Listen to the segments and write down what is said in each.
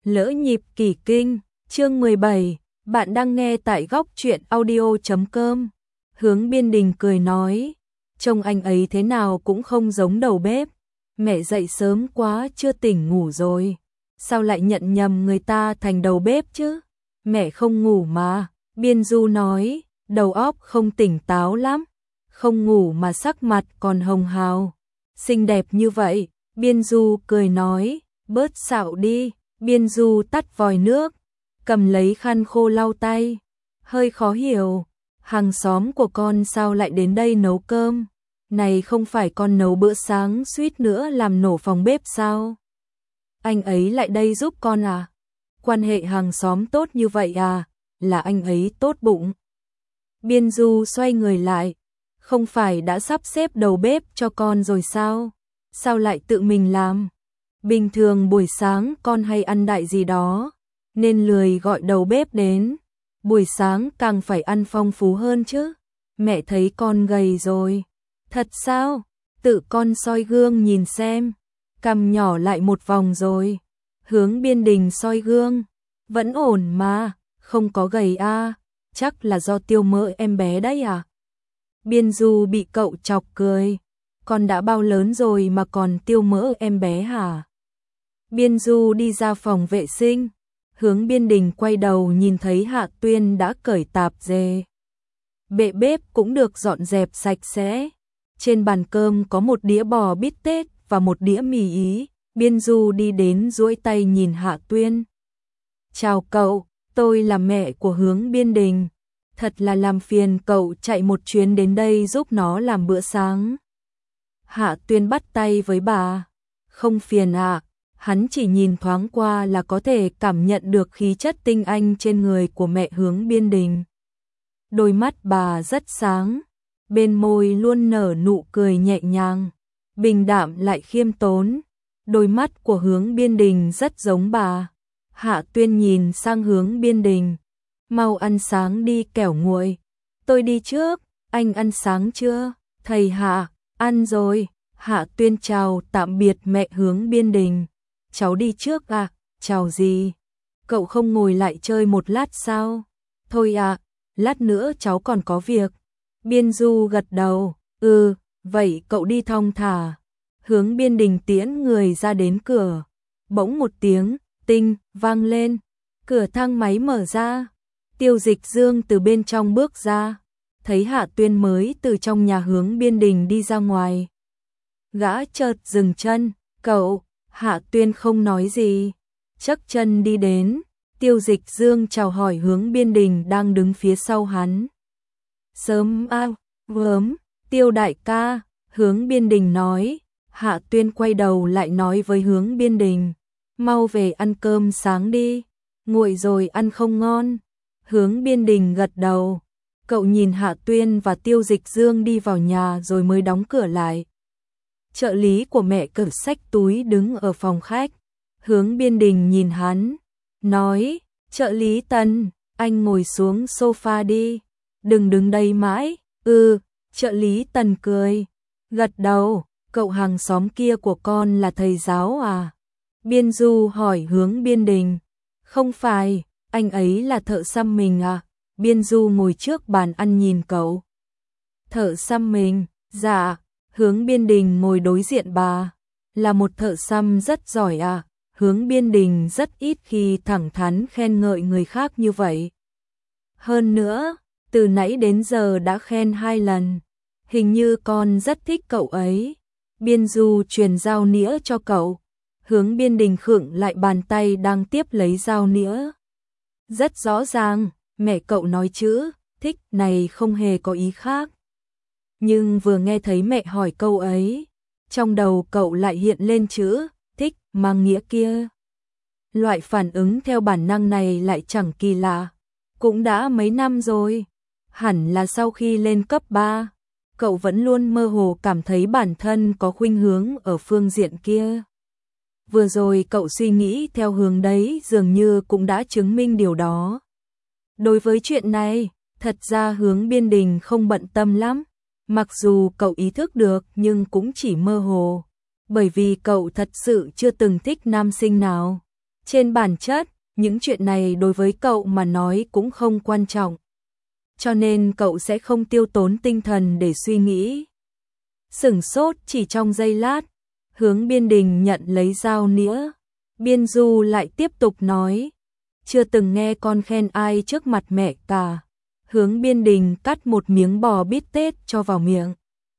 Lỡ nhịp kỳ kinh, chương 17, bạn đang nghe tại góc truyện audio.com. Hướng Biên Đình cười nói, trông anh ấy thế nào cũng không giống đầu bếp. Mẹ dậy sớm quá chưa tỉnh ngủ rồi. Sao lại nhận nhầm người ta thành đầu bếp chứ? Mẹ không ngủ mà, Biên Du nói, đầu óc không tỉnh táo lắm. Không ngủ mà sắc mặt còn hồng hào. Xinh đẹp như vậy, Biên Du cười nói, bớt xạo đi. Biên Du tắt vòi nước, cầm lấy khăn khô lau tay. Hơi khó hiểu, hàng xóm của con sao lại đến đây nấu cơm? Này không phải con nấu bữa sáng suýt nữa làm nổ phòng bếp sao? Anh ấy lại đây giúp con à? Quan hệ hàng xóm tốt như vậy à? Là anh ấy tốt bụng. Biên Du xoay người lại, không phải đã sắp xếp đầu bếp cho con rồi sao? Sao lại tự mình làm? Bình thường buổi sáng con hay ăn đại gì đó, nên lười gọi đầu bếp đến. Buổi sáng càng phải ăn phong phú hơn chứ. Mẹ thấy con gầy rồi. Thật sao? Tự con soi gương nhìn xem. Cằm nhỏ lại một vòng rồi. Hướng Biên Đình soi gương. Vẫn ổn mà, không có gầy à. Chắc là do tiêu mỡ em bé đấy à? Biên Du bị cậu chọc cười. Con đã bao lớn rồi mà còn tiêu mỡ em bé hả? Biên Du đi ra phòng vệ sinh. Hướng Biên Đình quay đầu nhìn thấy Hạ Tuyên đã cởi tạp dề. Bệ bếp cũng được dọn dẹp sạch sẽ. Trên bàn cơm có một đĩa bò bít tết và một đĩa mì Ý. Biên Du đi đến duỗi tay nhìn Hạ Tuyên. Chào cậu, tôi là mẹ của Hướng Biên Đình. Thật là làm phiền cậu chạy một chuyến đến đây giúp nó làm bữa sáng. Hạ Tuyên bắt tay với bà. Không phiền ạ. Hắn chỉ nhìn thoáng qua là có thể cảm nhận được khí chất tinh anh trên người của mẹ Hướng Biên Đình. Đôi mắt bà rất sáng, bên môi luôn nở nụ cười nhẹ nhàng, bình đạm lại khiêm tốn. Đôi mắt của Hướng Biên Đình rất giống bà. Hạ Tuyên nhìn sang Hướng Biên Đình. Mau ăn sáng đi kẻo nguội. Tôi đi trước, anh ăn sáng chưa? Thầy Hạ, ăn rồi. Hạ Tuyên chào tạm biệt mẹ Hướng Biên Đình. Cháu đi trước à? Chào gì? Cậu không ngồi lại chơi một lát sao? Thôi à, lát nữa cháu còn có việc. Biên Du gật đầu. Vậy cậu đi thong thả. Hướng Biên Đình tiễn người ra đến cửa. Bỗng một tiếng tinh vang lên. Cửa thang máy mở ra. Tiêu Dịch Dương từ bên trong bước ra. Thấy Hạ Tuyên mới từ trong nhà Hướng Biên Đình đi ra ngoài. Gã chợt dừng chân. Cậu. Hạ Tuyên không nói gì, nhấc chân đi đến. Tiêu Dịch Dương chào hỏi Hướng Biên Đình đang đứng phía sau hắn. Sớm à, gớm, Tiêu đại ca, Hướng Biên Đình nói. Hạ Tuyên quay đầu lại nói với Hướng Biên Đình, mau về ăn cơm sáng đi, nguội rồi ăn không ngon. Hướng Biên Đình gật đầu. Cậu nhìn Hạ Tuyên và Tiêu Dịch Dương đi vào nhà rồi mới đóng cửa lại. Trợ lý của mẹ cởi xách túi đứng ở phòng khách. Hướng Biên Đình nhìn hắn, nói, trợ lý Tần, anh ngồi xuống sofa đi, đừng đứng đây mãi. Trợ lý Tần cười, gật đầu. Cậu hàng xóm kia của con là thầy giáo à? Biên Du hỏi Hướng Biên Đình. Không phải, anh ấy là thợ xăm mình à? Biên Du ngồi trước bàn ăn nhìn cậu. Thợ xăm mình, dạ. Hướng Biên Đình ngồi đối diện bà. Là một thợ xăm rất giỏi à? Hướng Biên Đình rất ít khi thẳng thắn khen ngợi người khác như vậy. Hơn nữa, từ nãy đến giờ đã khen 2 lần. Hình như con rất thích cậu ấy. Biên Du truyền dao nĩa cho cậu. Hướng Biên Đình khựng lại bàn tay đang tiếp lấy dao nĩa. Rất rõ ràng, mẹ cậu nói chữ thích này không hề có ý khác. Nhưng vừa nghe thấy mẹ hỏi câu ấy, trong đầu cậu lại hiện lên chữ thích mang nghĩa kia. Loại phản ứng theo bản năng này lại chẳng kỳ lạ. Cũng đã mấy năm rồi. Hẳn là sau khi lên cấp 3, cậu vẫn luôn mơ hồ cảm thấy bản thân có khuynh hướng ở phương diện kia. Vừa rồi cậu suy nghĩ theo hướng đấy dường như cũng đã chứng minh điều đó. Đối với chuyện này, thật ra Hướng Biên Đình không bận tâm lắm. Mặc dù cậu ý thức được nhưng cũng chỉ mơ hồ. Bởi vì cậu thật sự chưa từng thích nam sinh nào. Trên bản chất, những chuyện này đối với cậu mà nói cũng không quan trọng. Cho nên cậu sẽ không tiêu tốn tinh thần để suy nghĩ. Sửng sốt chỉ trong giây lát, Hướng Biên Đình nhận lấy dao nĩa. Biên Du lại tiếp tục nói, chưa từng nghe con khen ai trước mặt mẹ cả. Hướng Biên Đình cắt một miếng bò bít tết cho vào miệng.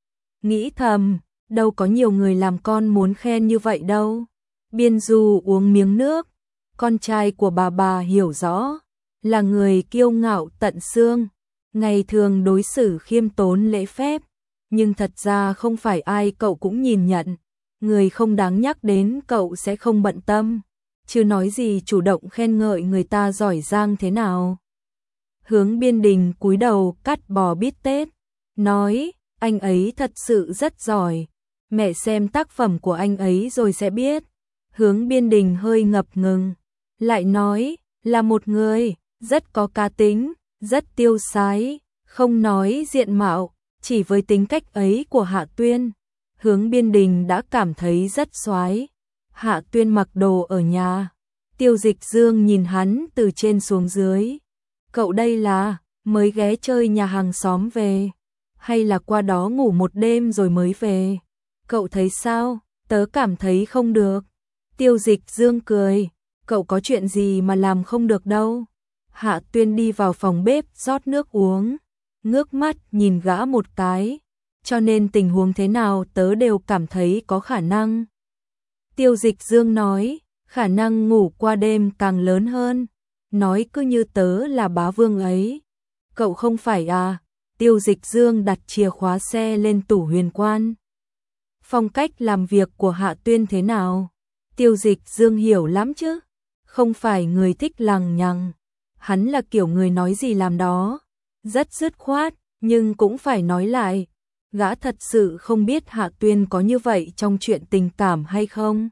Nghĩ thầm, đâu có nhiều người làm con muốn khen như vậy đâu. Biên Du uống miếng nước, con trai của bà hiểu rõ, là người kiêu ngạo tận xương, ngày thường đối xử khiêm tốn lễ phép, nhưng thật ra không phải ai cậu cũng nhìn nhận, người không đáng nhắc đến cậu sẽ không bận tâm, chứ nói gì chủ động khen ngợi người ta giỏi giang thế nào. Hướng Biên Đình cúi đầu cắt bò bít tết, nói, anh ấy thật sự rất giỏi, mẹ xem tác phẩm của anh ấy rồi sẽ biết. Hướng Biên Đình hơi ngập ngừng, lại nói, là một người rất có cá tính, rất tiêu sái, không nói diện mạo, chỉ với tính cách ấy của Hạ Tuyên, Hướng Biên Đình đã cảm thấy rất soái. Hạ Tuyên mặc đồ ở nhà, Tiêu Dịch Dương nhìn hắn từ trên xuống dưới. Cậu đây là mới ghé chơi nhà hàng xóm về, hay là qua đó ngủ một đêm rồi mới về? Cậu thấy sao? Tớ cảm thấy không được. Tiêu Dịch Dương cười, cậu có chuyện gì mà làm không được đâu. Hạ Tuyên đi vào phòng bếp rót nước uống, ngước mắt nhìn gã một cái, cho nên tình huống thế nào tớ đều cảm thấy có khả năng. Tiêu Dịch Dương nói, khả năng ngủ qua đêm càng lớn hơn, nói cứ như tớ là bá vương ấy. Cậu không phải à? Tiêu Dịch Dương đặt chìa khóa xe lên tủ huyền quan. Phong cách làm việc của Hạ Tuyên thế nào? Tiêu Dịch Dương hiểu lắm chứ, không phải người thích lằng nhằng, hắn là kiểu người nói gì làm đó, rất dứt khoát, nhưng cũng phải nói lại, gã thật sự không biết Hạ Tuyên có như vậy trong chuyện tình cảm hay không.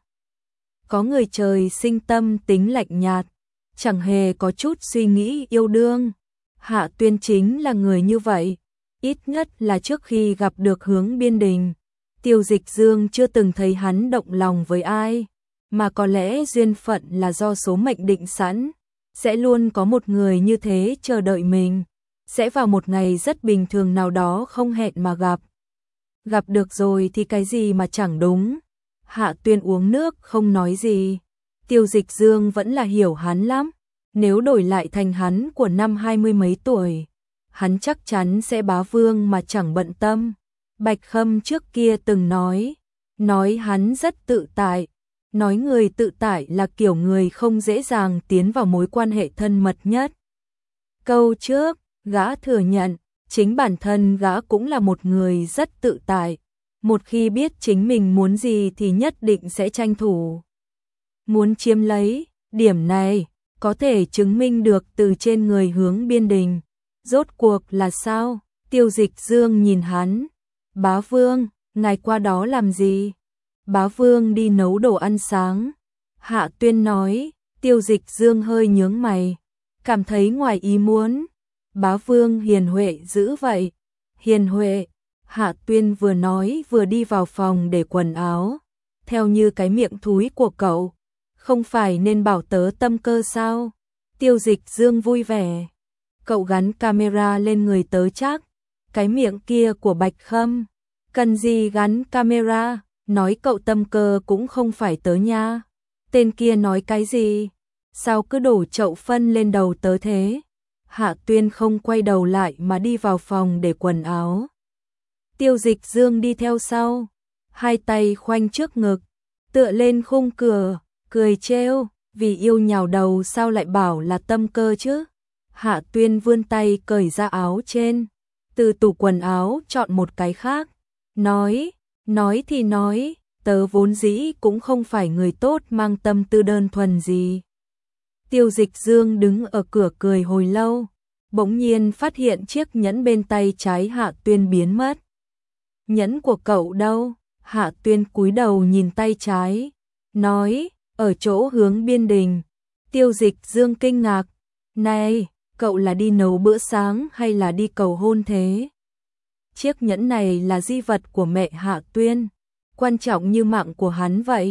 Có người trời sinh tâm tính lạnh nhạt, chẳng hề có chút suy nghĩ yêu đương. Hạ Tuyên chính là người như vậy, ít nhất là trước khi gặp được Hướng Biên Đình. Tiêu Dịch Dương chưa từng thấy hắn động lòng với ai, mà có lẽ duyên phận là do số mệnh định sẵn, sẽ luôn có một người như thế chờ đợi mình, sẽ vào một ngày rất bình thường nào đó không hẹn mà gặp. Gặp được rồi thì cái gì mà chẳng đúng. Hạ Tuyên uống nước không nói gì. Tiêu Dịch Dương vẫn là hiểu hắn lắm, nếu đổi lại thành hắn của năm 20 mấy tuổi, hắn chắc chắn sẽ bá vương mà chẳng bận tâm. Bạch Khâm trước kia từng nói hắn rất tự tại, nói người tự tại là kiểu người không dễ dàng tiến vào mối quan hệ thân mật nhất. Câu trước, gã thừa nhận, chính bản thân gã cũng là một người rất tự tại, một khi biết chính mình muốn gì thì nhất định sẽ tranh thủ, muốn chiếm lấy. Điểm này có thể chứng minh được từ trên người Hướng Biên Đình. Rốt cuộc là sao? Tiêu Dịch Dương nhìn hắn. Bá vương, ngài qua đó làm gì? Bá vương đi nấu đồ ăn sáng. Hạ Tuyên nói. Tiêu Dịch Dương hơi nhướng mày, cảm thấy ngoài ý muốn. Bá vương hiền huệ dữ vậy. Hiền huệ. Hạ Tuyên vừa nói vừa đi vào phòng để quần áo. Theo như cái miệng thúi của cậu, không phải nên bảo tớ tâm cơ sao? Tiêu Dịch Dương vui vẻ. Cậu gắn camera lên người tớ chắc. Cái miệng kia của Bạch Khâm, cần gì gắn camera, nói cậu tâm cơ cũng không phải tớ nha. Tên kia nói cái gì? Sao cứ đổ chậu phân lên đầu tớ thế? Hạ Tuyên không quay đầu lại mà đi vào phòng để quần áo. Tiêu Dịch Dương đi theo sau, hai tay khoanh trước ngực, tựa lên khung cửa, cười trêu, vì yêu nhào đầu sao lại bảo là tâm cơ chứ? Hạ Tuyên vươn tay cởi ra áo trên, từ tủ quần áo chọn một cái khác, nói thì nói, tớ vốn dĩ cũng không phải người tốt mang tâm tư đơn thuần gì. Tiêu Dịch Dương đứng ở cửa cười hồi lâu, bỗng nhiên phát hiện chiếc nhẫn bên tay trái Hạ Tuyên biến mất. Nhẫn của cậu đâu? Hạ Tuyên cúi đầu nhìn tay trái, nói, ở chỗ Hướng Biên Đình. Tiêu Dịch Dương kinh ngạc, này, cậu là đi nấu bữa sáng hay là đi cầu hôn thế? Chiếc nhẫn này là di vật của mẹ Hạ Tuyên, quan trọng như mạng của hắn vậy.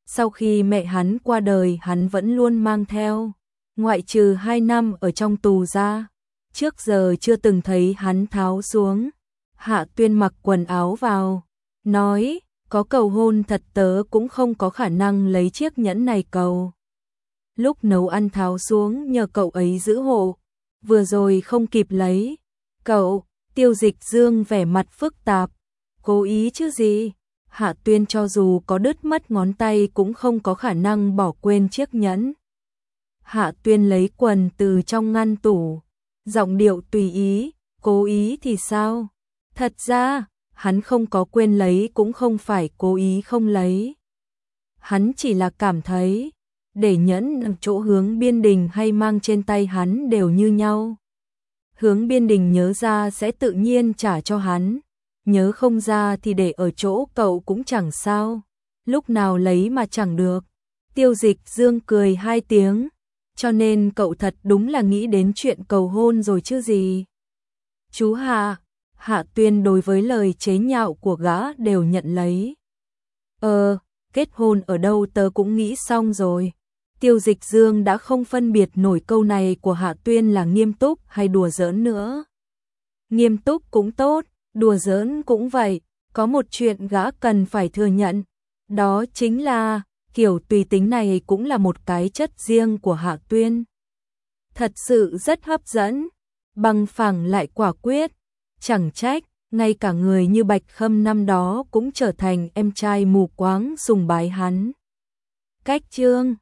Sau khi mẹ hắn qua đời hắn vẫn luôn mang theo, ngoại trừ 2 năm ở trong tù ra, trước giờ chưa từng thấy hắn tháo xuống. Hạ Tuyên mặc quần áo vào, nói, có cầu hôn thật tớ cũng không có khả năng lấy chiếc nhẫn này cầu. Lúc nấu ăn tháo xuống nhờ cậu ấy giữ hộ, vừa rồi không kịp lấy. Cậu, Tiêu Dịch Dương vẻ mặt phức tạp, cố ý chứ gì? Hạ Tuyên cho dù có đứt mất ngón tay cũng không có khả năng bỏ quên chiếc nhẫn. Hạ Tuyên lấy quần từ trong ngăn tủ, giọng điệu tùy ý, cố ý thì sao? Thật ra, hắn không có quên lấy cũng không phải cố ý không lấy. Hắn chỉ là cảm thấy, để nhẫn nằm chỗ Hướng Biên Đình hay mang trên tay hắn đều như nhau. Hướng Biên Đình nhớ ra sẽ tự nhiên trả cho hắn, nhớ không ra thì để ở chỗ cậu cũng chẳng sao, lúc nào lấy mà chẳng được. Tiêu Dịch Dương cười 2 tiếng, cho nên cậu thật đúng là nghĩ đến chuyện cầu hôn rồi chứ gì. Chú Hạ, Hạ Tuyên đối với lời chế nhạo của gã đều nhận lấy. Kết hôn ở đâu tớ cũng nghĩ xong rồi. Tiêu Dịch Dương đã không phân biệt nổi câu này của Hạ Tuyên là nghiêm túc hay đùa giỡn nữa. Nghiêm túc cũng tốt, đùa giỡn cũng vậy, có một chuyện gã cần phải thừa nhận, đó chính là kiểu tùy tính này cũng là một cái chất riêng của Hạ Tuyên. Thật sự rất hấp dẫn, bằng phẳng lại quả quyết, chẳng trách, ngay cả người như Bạch Khâm năm đó cũng trở thành em trai mù quáng sùng bái hắn. Cách chương